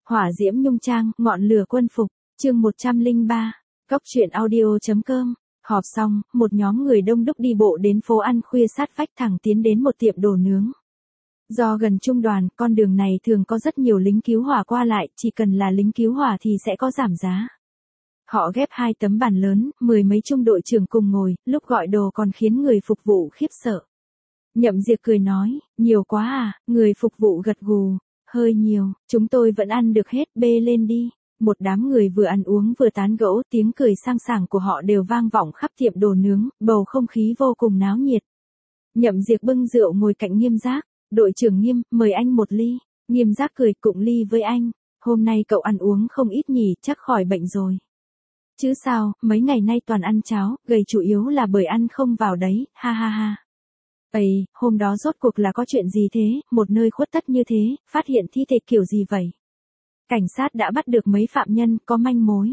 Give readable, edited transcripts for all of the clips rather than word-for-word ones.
Hỏa diễm nhung trang, ngọn lửa quân phục, chương 103, Cóc truyện audio.com. Họp xong, một nhóm người đông đúc đi bộ đến phố ăn khuya sát vách thẳng tiến đến một tiệm đồ nướng. Do gần trung đoàn, con đường này thường có rất nhiều lính cứu hỏa qua lại, chỉ cần là lính cứu hỏa thì sẽ có giảm giá. Họ ghép 2 tấm bàn lớn, 10 mấy trung đội trưởng cùng ngồi, lúc gọi đồ còn khiến người phục vụ khiếp sợ. Nhậm Diệp cười nói, nhiều quá à, người phục vụ gật gù, hơi nhiều, chúng tôi vẫn ăn được hết, bê lên đi. Một đám người vừa ăn uống vừa tán gẫu, tiếng cười sang sảng của họ đều vang vọng khắp tiệm đồ nướng, bầu không khí vô cùng náo nhiệt. Nhậm Diệp bưng rượu ngồi cạnh Nghiêm Giác, đội trưởng Nghiêm, mời anh một ly. Nghiêm Giác cười cụng ly với anh, hôm nay cậu ăn uống không ít nhỉ, chắc khỏi bệnh rồi. Chứ sao, mấy ngày nay toàn ăn cháo, gầy chủ yếu là bởi ăn không vào đấy, ha ha ha. Ây, hôm đó rốt cuộc là có chuyện gì thế, một nơi khuất tất như thế, phát hiện thi thể kiểu gì vậy? Cảnh sát đã bắt được mấy phạm nhân, có manh mối.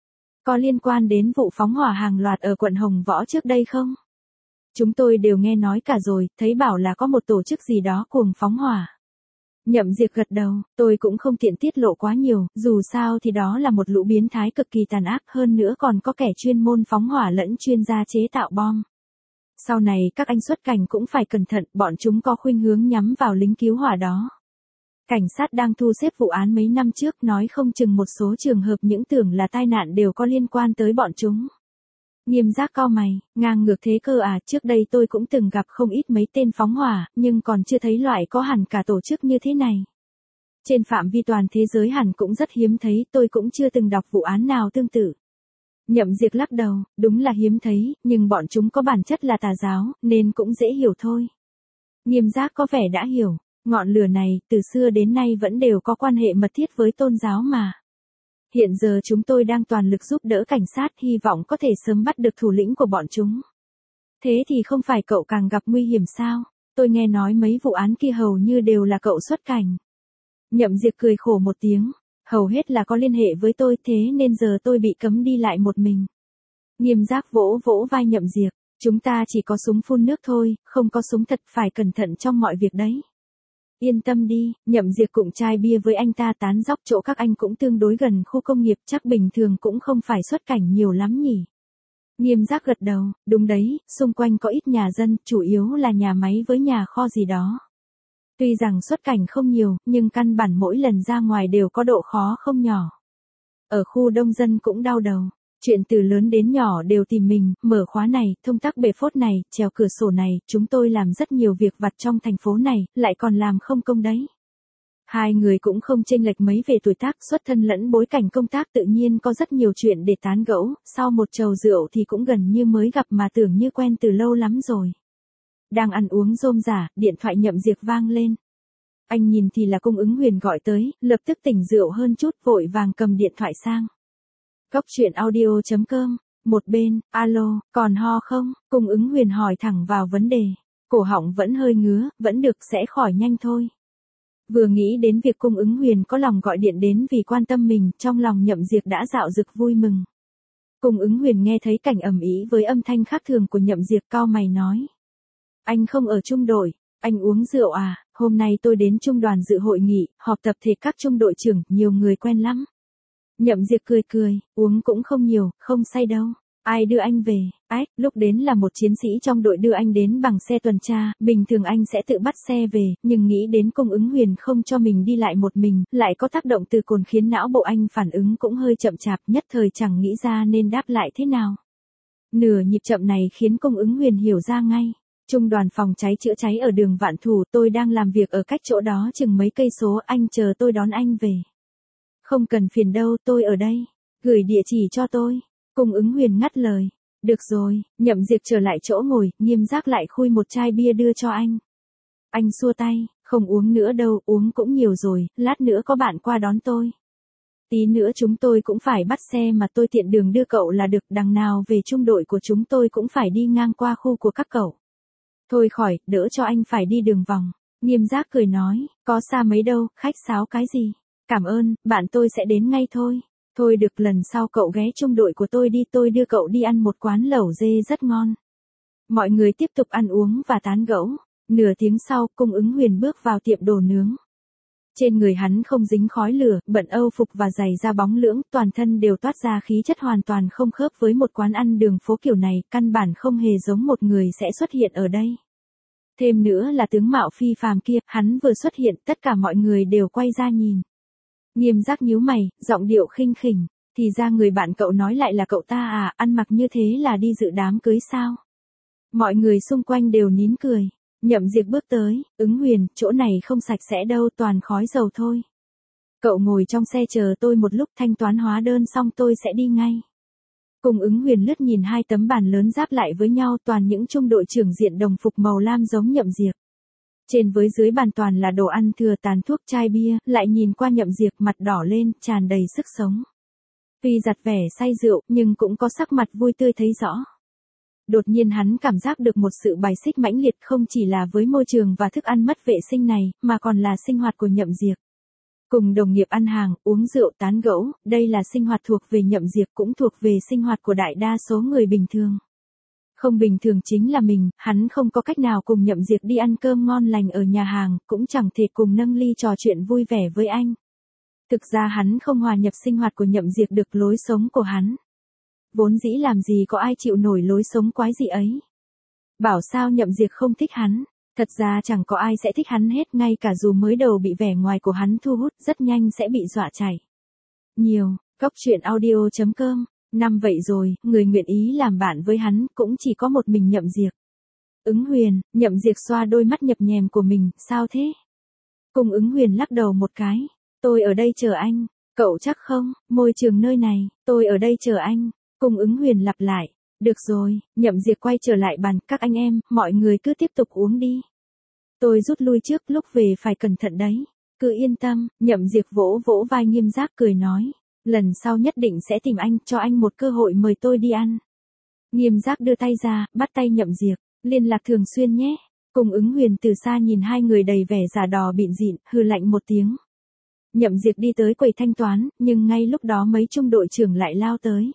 Có liên quan đến vụ phóng hỏa hàng loạt ở quận Hồng Võ trước đây không? Chúng tôi đều nghe nói cả rồi, thấy bảo là có một tổ chức gì đó cuồng phóng hỏa. Nhậm Diệp gật đầu, tôi cũng không tiện tiết lộ quá nhiều, dù sao thì đó là một lũ biến thái cực kỳ tàn ác, hơn nữa còn có kẻ chuyên môn phóng hỏa lẫn chuyên gia chế tạo bom. Sau này các anh xuất cảnh cũng phải cẩn thận, bọn chúng có khuynh hướng nhắm vào lính cứu hỏa đó. Cảnh sát đang thu xếp vụ án mấy năm trước, nói không chừng một số trường hợp những tưởng là tai nạn đều có liên quan tới bọn chúng. Nghiêm Giác cau mày, ngang ngược thế cơ à, trước đây tôi cũng từng gặp không ít mấy tên phóng hỏa, nhưng còn chưa thấy loại có hẳn cả tổ chức như thế này. Trên phạm vi toàn thế giới hẳn cũng rất hiếm thấy, tôi cũng chưa từng đọc vụ án nào tương tự. Nhậm Diệp lắc đầu, đúng là hiếm thấy, nhưng bọn chúng có bản chất là tà giáo, nên cũng dễ hiểu thôi. Nghiêm Giác có vẻ đã hiểu, ngọn lửa này, từ xưa đến nay vẫn đều có quan hệ mật thiết với tôn giáo mà. Hiện giờ chúng tôi đang toàn lực giúp đỡ cảnh sát, hy vọng có thể sớm bắt được thủ lĩnh của bọn chúng. Thế thì không phải cậu càng gặp nguy hiểm sao? Tôi nghe nói mấy vụ án kia hầu như đều là cậu xuất cảnh. Nhậm Diệp cười khổ một tiếng, hầu hết là có liên hệ với tôi, thế nên giờ tôi bị cấm đi lại một mình. Nghiêm Giác vỗ vỗ vai Nhậm Diệp, chúng ta chỉ có súng phun nước thôi, không có súng thật, phải cẩn thận trong mọi việc đấy. Yên tâm đi, Nhậm Diệp cụng chai bia với anh ta tán dóc, chỗ các anh cũng tương đối gần khu công nghiệp, chắc bình thường cũng không phải xuất cảnh nhiều lắm nhỉ. Nghiêm Giác gật đầu, đúng đấy, xung quanh có ít nhà dân, chủ yếu là nhà máy với nhà kho gì đó. Tuy rằng xuất cảnh không nhiều, nhưng căn bản mỗi lần ra ngoài đều có độ khó không nhỏ. Ở khu đông dân cũng đau đầu. Chuyện từ lớn đến nhỏ đều tìm mình, mở khóa này, thông tắc bệ phốt này, trèo cửa sổ này, chúng tôi làm rất nhiều việc vặt trong thành phố này, lại còn làm không công đấy. Hai người cũng không chênh lệch mấy về tuổi tác, xuất thân lẫn bối cảnh công tác, tự nhiên có rất nhiều chuyện để tán gẫu, sau một chầu rượu thì cũng gần như mới gặp mà tưởng như quen từ lâu lắm rồi. Đang ăn uống rôm rả, điện thoại Nhậm Diệp vang lên. Anh nhìn thì là Cung Ứng Huyền gọi tới, lập tức tỉnh rượu hơn chút, vội vàng cầm điện thoại sang. Cóc truyện audio.com, một bên, alo, còn ho không? Cung Ứng Huyền hỏi thẳng vào vấn đề. Cổ họng vẫn hơi ngứa, vẫn được, sẽ khỏi nhanh thôi. Vừa nghĩ đến việc Cung Ứng Huyền có lòng gọi điện đến vì quan tâm mình, trong lòng Nhậm Diệp đã dạo dực vui mừng. Cung Ứng Huyền nghe thấy cảnh ầm ĩ với âm thanh khác thường của Nhậm Diệp, cau mày nói. Anh không ở trung đội, anh uống rượu à? Hôm nay tôi đến trung đoàn dự hội nghị, họp tập thể các trung đội trưởng, nhiều người quen lắm. Nhậm Diệp cười cười, uống cũng không nhiều, không say đâu. Ai đưa anh về? Ách, lúc đến là một chiến sĩ trong đội đưa anh đến bằng xe tuần tra, bình thường anh sẽ tự bắt xe về, nhưng nghĩ đến Cung Ứng Huyền không cho mình đi lại một mình, lại có tác động từ cồn khiến não bộ anh phản ứng cũng hơi chậm chạp, nhất thời chẳng nghĩ ra nên đáp lại thế nào. Nửa nhịp chậm này khiến Cung Ứng Huyền hiểu ra ngay. Trung đoàn phòng cháy chữa cháy ở đường Vạn Thủ, tôi đang làm việc ở cách chỗ đó chừng mấy cây số, anh chờ tôi đón anh về. Không cần phiền đâu, tôi ở đây. Gửi địa chỉ cho tôi. Cung Ứng Huyền ngắt lời. Được rồi, Nhậm Diệp trở lại chỗ ngồi, Nghiêm Giác lại khui một chai bia đưa cho anh. Anh xua tay, không uống nữa đâu, uống cũng nhiều rồi, lát nữa có bạn qua đón tôi. Tí nữa chúng tôi cũng phải bắt xe mà tôi tiện đường đưa cậu là được, đằng nào về trung đội của chúng tôi cũng phải đi ngang qua khu của các cậu. Thôi khỏi, đỡ cho anh phải đi đường vòng. Nghiêm Giác cười nói, có xa mấy đâu, khách sáo cái gì. Cảm ơn, bạn tôi sẽ đến ngay thôi. Thôi được, lần sau cậu ghé trung đội của tôi đi, tôi đưa cậu đi ăn một quán lẩu dê rất ngon. Mọi người tiếp tục ăn uống và tán gẫu. Nửa tiếng sau, Cung Ứng Huyền bước vào tiệm đồ nướng. Trên người hắn không dính khói lửa, bận âu phục và giày da bóng lưỡng, toàn thân đều toát ra khí chất hoàn toàn không khớp với một quán ăn đường phố kiểu này, căn bản không hề giống một người sẽ xuất hiện ở đây. Thêm nữa là tướng mạo phi phàm kia, hắn vừa xuất hiện, tất cả mọi người đều quay ra nhìn. Nghiêm Giác nhíu mày, giọng điệu khinh khỉnh, thì ra người bạn cậu nói lại là cậu ta à, ăn mặc như thế là đi dự đám cưới sao? Mọi người xung quanh đều nín cười. Nhậm Diệp bước tới, Ứng Huyền, chỗ này không sạch sẽ đâu, toàn khói dầu thôi. Cậu ngồi trong xe chờ tôi một lúc, thanh toán hóa đơn xong tôi sẽ đi ngay. Cùng Ứng Huyền lướt nhìn hai tấm bàn lớn giáp lại với nhau, toàn những trung đội trưởng diện đồng phục màu lam giống Nhậm Diệp. Trên với dưới bàn toàn là đồ ăn thừa tàn thuốc chai bia, lại nhìn qua Nhậm Diệp mặt đỏ lên, tràn đầy sức sống. Tuy giặt vẻ say rượu, nhưng cũng có sắc mặt vui tươi thấy rõ. Đột nhiên hắn cảm giác được một sự bài xích mãnh liệt, không chỉ là với môi trường và thức ăn mất vệ sinh này, mà còn là sinh hoạt của Nhậm Diệp. Cùng đồng nghiệp ăn hàng, uống rượu tán gẫu, đây là sinh hoạt thuộc về Nhậm Diệp, cũng thuộc về sinh hoạt của đại đa số người bình thường. Không bình thường chính là mình, hắn không có cách nào cùng Nhậm Diệp đi ăn cơm ngon lành ở nhà hàng, cũng chẳng thể cùng nâng ly trò chuyện vui vẻ với anh. Thực ra hắn không hòa nhập sinh hoạt của Nhậm Diệp được lối sống của hắn. Vốn dĩ làm gì có ai chịu nổi lối sống quái dị ấy. Bảo sao Nhậm Diệp không thích hắn, thật ra chẳng có ai sẽ thích hắn hết, ngay cả dù mới đầu bị vẻ ngoài của hắn thu hút, rất nhanh sẽ bị dọa chảy. Nhiều, Cốc.audio.com, năm vậy rồi, người nguyện ý làm bạn với hắn, cũng chỉ có một mình Nhậm Diệp. Ứng Huyền, Nhậm Diệp xoa đôi mắt nhập nhèm của mình, sao thế? Cùng Ứng Huyền lắc đầu một cái, tôi ở đây chờ anh, cậu chắc không, môi trường nơi này, tôi ở đây chờ anh. Cùng Ứng Huyền lặp lại, được rồi, Nhậm Diệp quay trở lại bàn, các anh em, mọi người cứ tiếp tục uống đi. Tôi rút lui trước, lúc về phải cẩn thận đấy. Cứ yên tâm, Nhậm Diệp vỗ vỗ vai Nghiêm Giác cười nói, lần sau nhất định sẽ tìm anh, cho anh một cơ hội mời tôi đi ăn. Nghiêm Giác đưa tay ra, bắt tay Nhậm Diệp, liên lạc thường xuyên nhé. Cùng Ứng Huyền từ xa nhìn hai người đầy vẻ già đò bịn dịn, hừ lạnh một tiếng. Nhậm Diệp đi tới quầy thanh toán, nhưng ngay lúc đó mấy trung đội trưởng lại lao tới.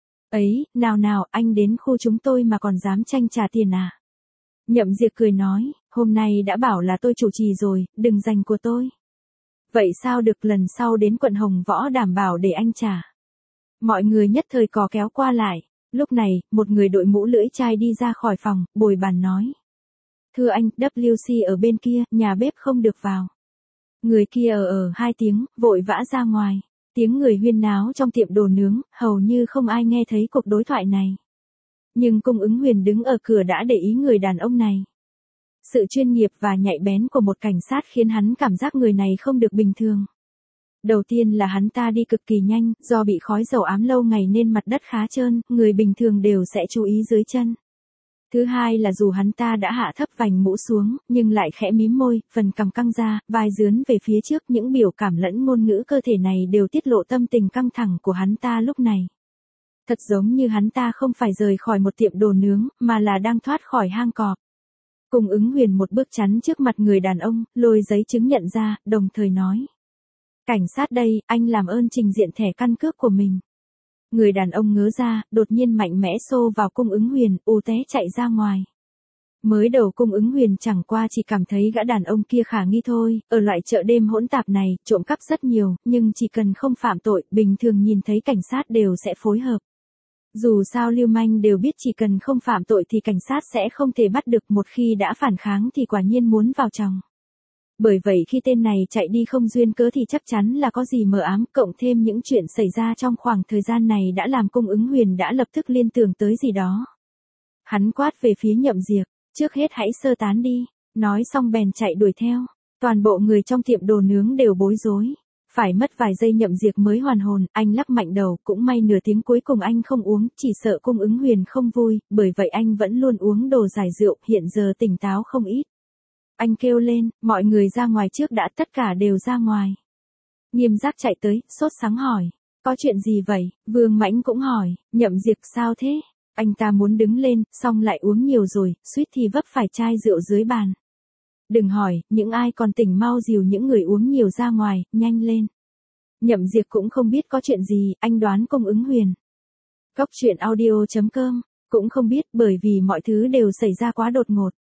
Ấy, nào nào, anh đến khu chúng tôi mà còn dám tranh trả tiền à? Nhậm Diệp cười nói, hôm nay đã bảo là tôi chủ trì rồi, đừng giành của tôi. Vậy sao được, lần sau đến quận Hồng Võ đảm bảo để anh trả. Mọi người nhất thời cò kéo qua lại. Lúc này, một người đội mũ lưỡi chai đi ra khỏi phòng, bồi bàn nói. Thưa anh, WC ở bên kia, nhà bếp không được vào. Người kia ở 2 tiếng, vội vã ra ngoài. Tiếng người huyên náo trong tiệm đồ nướng, hầu như không ai nghe thấy cuộc đối thoại này. Nhưng Cung Ứng Huyền đứng ở cửa đã để ý người đàn ông này. Sự chuyên nghiệp và nhạy bén của một cảnh sát khiến hắn cảm giác người này không được bình thường. Đầu tiên là hắn ta đi cực kỳ nhanh, do bị khói dầu ám lâu ngày nên mặt đất khá trơn, người bình thường đều sẽ chú ý dưới chân. Thứ hai là dù hắn ta đã hạ thấp vành mũ xuống, nhưng lại khẽ mím môi, phần cằm căng ra, vai dướn về phía trước, những biểu cảm lẫn ngôn ngữ cơ thể này đều tiết lộ tâm tình căng thẳng của hắn ta lúc này. Thật giống như hắn ta không phải rời khỏi một tiệm đồ nướng, mà là đang thoát khỏi hang cọp. Cung Ứng Huyền một bước chắn trước mặt người đàn ông, lôi giấy chứng nhận ra, đồng thời nói. Cảnh sát đây, anh làm ơn trình diện thẻ căn cước của mình. Người đàn ông ngớ ra, đột nhiên mạnh mẽ xô vào Cung Ứng Huyền, ù té chạy ra ngoài. Mới đầu Cung Ứng Huyền chẳng qua chỉ cảm thấy gã đàn ông kia khả nghi thôi, ở loại chợ đêm hỗn tạp này, trộm cắp rất nhiều, nhưng chỉ cần không phạm tội, bình thường nhìn thấy cảnh sát đều sẽ phối hợp. Dù sao lưu manh đều biết chỉ cần không phạm tội thì cảnh sát sẽ không thể bắt được, một khi đã phản kháng thì quả nhiên muốn vào chòng. Bởi vậy khi tên này chạy đi không duyên cớ thì chắc chắn là có gì mờ ám, cộng thêm những chuyện xảy ra trong khoảng thời gian này đã làm Cung Ứng Huyền đã lập tức liên tưởng tới gì đó. Hắn quát về phía Nhậm Diệp, trước hết hãy sơ tán đi, nói xong bèn chạy đuổi theo. Toàn bộ người trong tiệm đồ nướng đều bối rối. Phải mất vài giây Nhậm Diệp mới hoàn hồn, anh lắc mạnh đầu, cũng may nửa tiếng cuối cùng anh không uống, chỉ sợ Cung Ứng Huyền không vui, bởi vậy anh vẫn luôn uống đồ giải rượu, hiện giờ tỉnh táo không ít. Anh kêu lên, mọi người ra ngoài trước đã, tất cả đều ra ngoài. Nghiêm Giác chạy tới, sốt sắng hỏi, có chuyện gì vậy? Vương Mãnh cũng hỏi, Nhậm Diệp sao thế? Anh ta muốn đứng lên, xong lại uống nhiều rồi, suýt thì vấp phải chai rượu dưới bàn. Đừng hỏi, những ai còn tỉnh mau dìu những người uống nhiều ra ngoài, nhanh lên. Nhậm Diệp cũng không biết có chuyện gì, anh đoán Cung Ứng Huyền. Cốc.audio.com, cũng không biết, bởi vì mọi thứ đều xảy ra quá đột ngột.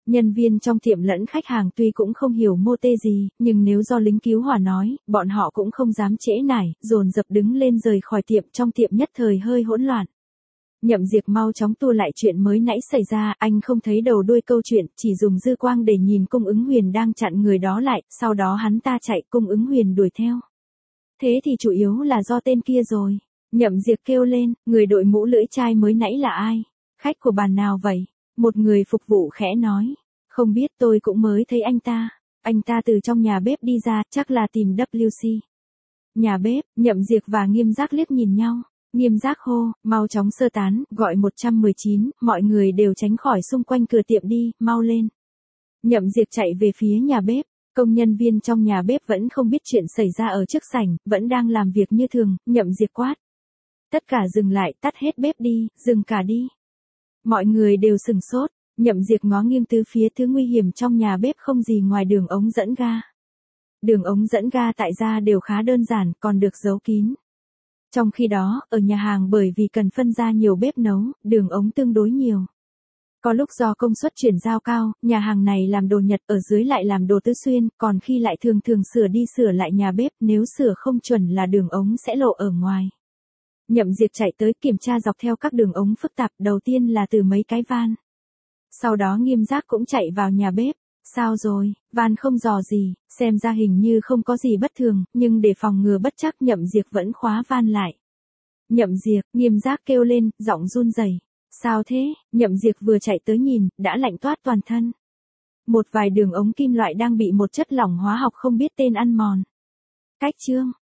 Nhân viên trong tiệm lẫn khách hàng tuy cũng không hiểu mô tê gì, nhưng nếu do lính cứu hỏa nói, bọn họ cũng không dám trễ nải, dồn dập đứng lên rời khỏi tiệm, trong tiệm nhất thời hơi hỗn loạn. Nhậm Diệp mau chóng tua lại chuyện mới nãy xảy ra, anh không thấy đầu đuôi câu chuyện, chỉ dùng dư quang để nhìn Cung Ứng Huyền đang chặn người đó lại, sau đó hắn ta chạy, Cung Ứng Huyền đuổi theo. Thế thì chủ yếu là do tên kia rồi. Nhậm Diệp kêu lên, người đội mũ lưỡi chai mới nãy là ai? Khách của bàn nào vậy? Một người phục vụ khẽ nói. Không biết, tôi cũng mới thấy anh ta. Anh ta từ trong nhà bếp đi ra, chắc là tìm WC. Nhà bếp, Nhậm Diệp và Nghiêm Giác liếc nhìn nhau. Nghiêm Giác hô, mau chóng sơ tán, gọi 119, mọi người đều tránh khỏi xung quanh cửa tiệm đi, mau lên. Nhậm Diệp chạy về phía nhà bếp. Công nhân viên trong nhà bếp vẫn không biết chuyện xảy ra ở trước sảnh, vẫn đang làm việc như thường, Nhậm Diệp quát. Tất cả dừng lại, tắt hết bếp đi, dừng cả đi. Mọi người đều sừng sốt, Nhậm Diệp ngó nghiêng tứ phía, thứ nguy hiểm trong nhà bếp không gì ngoài đường ống dẫn ga. Đường ống dẫn ga tại gia đều khá đơn giản, còn được giấu kín. Trong khi đó, ở nhà hàng bởi vì cần phân ra nhiều bếp nấu, đường ống tương đối nhiều. Có lúc do công suất chuyển giao cao, nhà hàng này làm đồ Nhật, ở dưới lại làm đồ tứ xuyên, còn khi lại thường sửa đi sửa lại nhà bếp, nếu sửa không chuẩn là đường ống sẽ lộ ở ngoài. Nhậm Diệp chạy tới kiểm tra dọc theo các đường ống phức tạp, đầu tiên là từ mấy cái van. Sau đó Nghiêm Giác cũng chạy vào nhà bếp. Sao rồi, van không dò gì, xem ra hình như không có gì bất thường, nhưng để phòng ngừa bất trắc Nhậm Diệp vẫn khóa van lại. Nhậm Diệp, Nghiêm Giác kêu lên, giọng run rẩy. Sao thế? Nhậm Diệp vừa chạy tới nhìn, đã lạnh toát toàn thân. Một vài đường ống kim loại đang bị một chất lỏng hóa học không biết tên ăn mòn. Cách chương